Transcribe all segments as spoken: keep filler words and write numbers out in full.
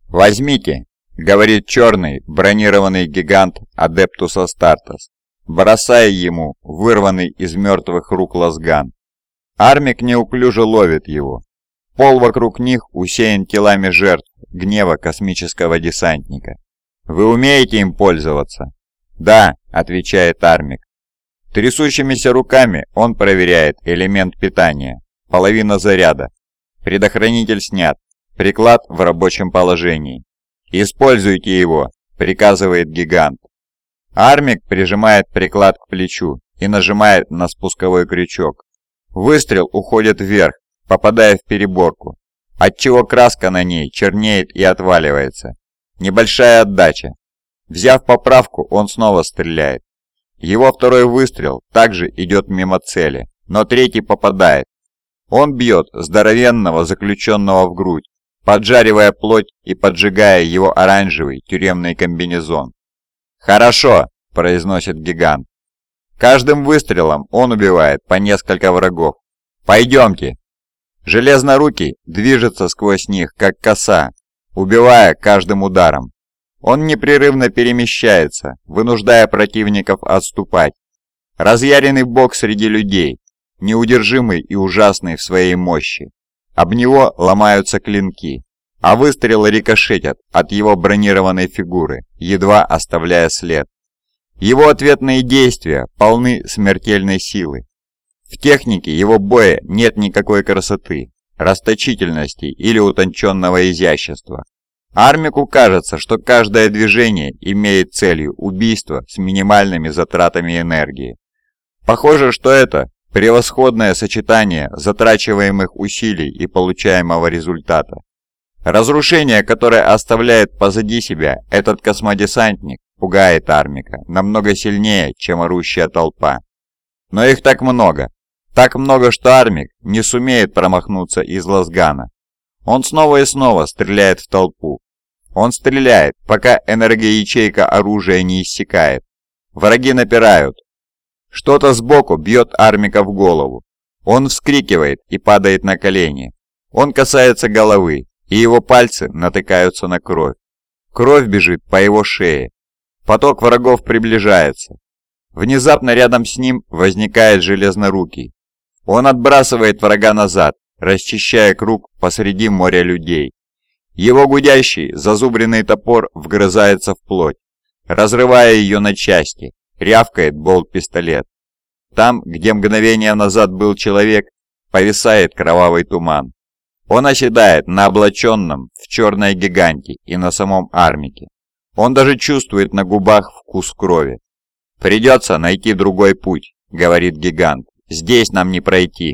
«Возьмите», — говорит черный бронированный гигант Адептус Астартес, бросая ему вырванный из мертвых рук лазган. Армик неуклюже ловит его. Пол вокруг них усеян телами жертв гнева космического десантника. «Вы умеете им пользоваться?» «Да», — отвечает Армик. Трясущимися руками он проверяет элемент питания. Половина заряда. Предохранитель снят. Приклад в рабочем положении. «Используйте его», — приказывает гигант. Армик прижимает приклад к плечу и нажимает на спусковой крючок. Выстрел уходит вверх, попадая в переборку, отчего краска на ней чернеет и отваливается. Небольшая отдача. Взяв поправку, он снова стреляет. Его второй выстрел также идет мимо цели, но третий попадает. Он бьет здоровенного заключенного в грудь, поджаривая плоть и поджигая его оранжевый тюремный комбинезон. «Хорошо», – произносит гигант. Каждым выстрелом он убивает по несколько врагов. «Пойдемте!» Железнорукий движется сквозь них, как коса, убивая каждым ударом. Он непрерывно перемещается, вынуждая противников отступать. Разъяренный бог среди людей, неудержимый и ужасный в своей мощи. Об него ломаются клинки, а выстрелы рикошетят от его бронированной фигуры, едва оставляя след. Его ответные действия полны смертельной силы. В технике его боя нет никакой красоты, расточительности или утонченного изящества. Армику кажется, что каждое движение имеет целью убийство с минимальными затратами энергии. Похоже, что это превосходное сочетание затрачиваемых усилий и получаемого результата. Разрушение, которое оставляет позади себя этот космодесантник, пугает Армика намного сильнее, чем орущая толпа. Но их так много. Так много, что Армик не сумеет промахнуться из лазгана. Он снова и снова стреляет в толпу. Он стреляет, пока энергоячейка оружия не иссякает. Враги напирают. Что-то сбоку бьет Армика в голову. Он вскрикивает и падает на колени. Он касается головы, и его пальцы натыкаются на кровь. Кровь бежит по его шее. Поток врагов приближается. Внезапно рядом с ним возникает Железнорукий. Он отбрасывает врага назад, расчищая круг посреди моря людей. Его гудящий, зазубренный топор вгрызается в плоть, разрывая ее на части, рявкает болт-пистолет. Там, где мгновение назад был человек, повисает кровавый туман. Он оседает на облаченном в черной гиганте и на самом Армике. Он даже чувствует на губах вкус крови. «Придется найти другой путь», — говорит гигант. «Здесь нам не пройти».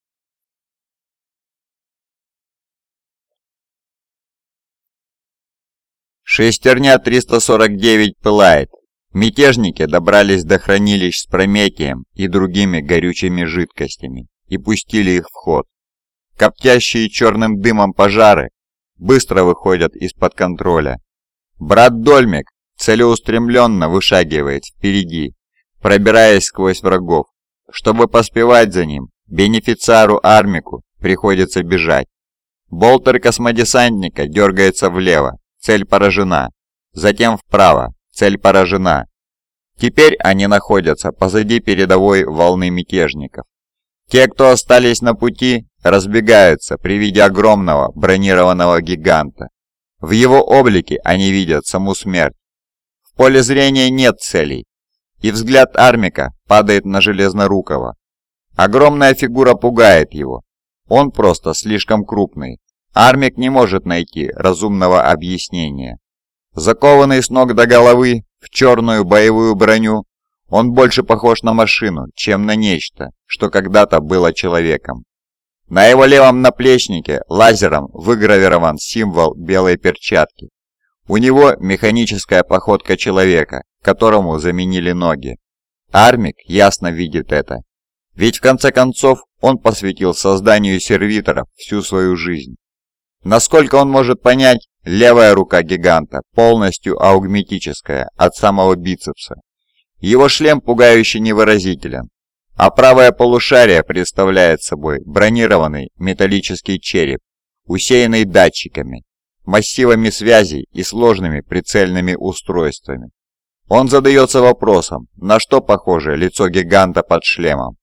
Шестерня триста сорок девять пылает. Мятежники добрались до хранилищ с прометием и другими горючими жидкостями и пустили их в ход. Коптящие черным дымом пожары быстро выходят из-под контроля. Брат Дольмик целеустремленно вышагивает впереди, пробираясь сквозь врагов. Чтобы поспевать за ним, бенефициару Армику приходится бежать. Болтер космодесантника дергается влево, цель поражена. Затем вправо, цель поражена. Теперь они находятся позади передовой волны мятежников. Те, кто остались на пути, разбегаются при виде огромного бронированного гиганта. В его облике они видят саму смерть. В поле зрения нет целей, и взгляд Армика падает на Железнорукого. Огромная фигура пугает его. Он просто слишком крупный. Армик не может найти разумного объяснения. Закованный с ног до головы в черную боевую броню, он больше похож на машину, чем на нечто, что когда-то было человеком. На его левом наплечнике лазером выгравирован символ белой перчатки. У него механическая походка человека, которому заменили ноги. Армик ясно видит это. Ведь в конце концов он посвятил созданию сервиторов всю свою жизнь. Насколько он может понять, левая рука гиганта полностью аугметическая от самого бицепса. Его шлем пугающе невыразителен, а правое полушарие представляет собой бронированный металлический череп, усеянный датчиками. массивами связей и сложными прицельными устройствами. Он задается вопросом, на что похоже лицо гиганта под шлемом.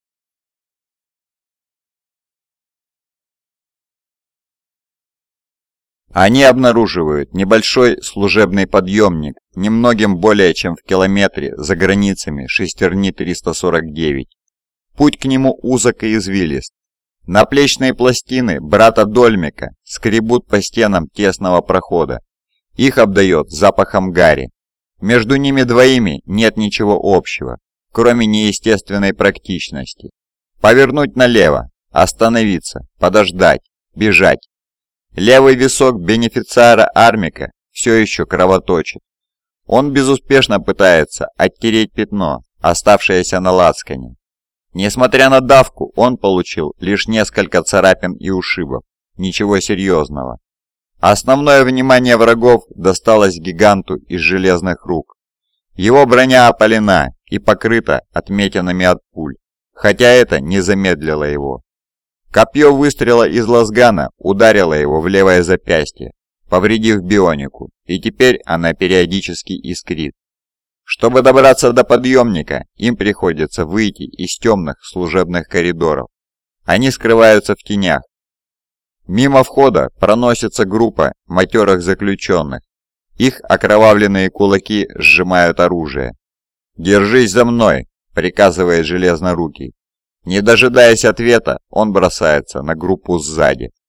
Они обнаруживают небольшой служебный подъемник, немногим более чем в километре за границами шестерни триста сорок девять. Путь к нему узок и извилист. Наплечные пластины брата Дольмика скребут по стенам тесного прохода. Их обдает запахом гари. Между ними двоими нет ничего общего, кроме неестественной практичности. Повернуть налево, остановиться, подождать, бежать. Левый висок бенефициара Армика все еще кровоточит. Он безуспешно пытается оттереть пятно, оставшееся на лацкане. Несмотря на давку, он получил лишь несколько царапин и ушибов, ничего серьезного. Основное внимание врагов досталось гиганту из железных рук. Его броня опалена и покрыта отметинами от пуль, хотя это не замедлило его. Копье выстрела из лазгана ударило его в левое запястье, повредив бионику, и теперь она периодически искрит. Чтобы добраться до подъемника, им приходится выйти из темных служебных коридоров. Они скрываются в тенях. Мимо входа проносится группа матерых заключенных. Их окровавленные кулаки сжимают оружие. «Держись за мной!» – приказывает Железнорукий. Не дожидаясь ответа, он бросается на группу сзади.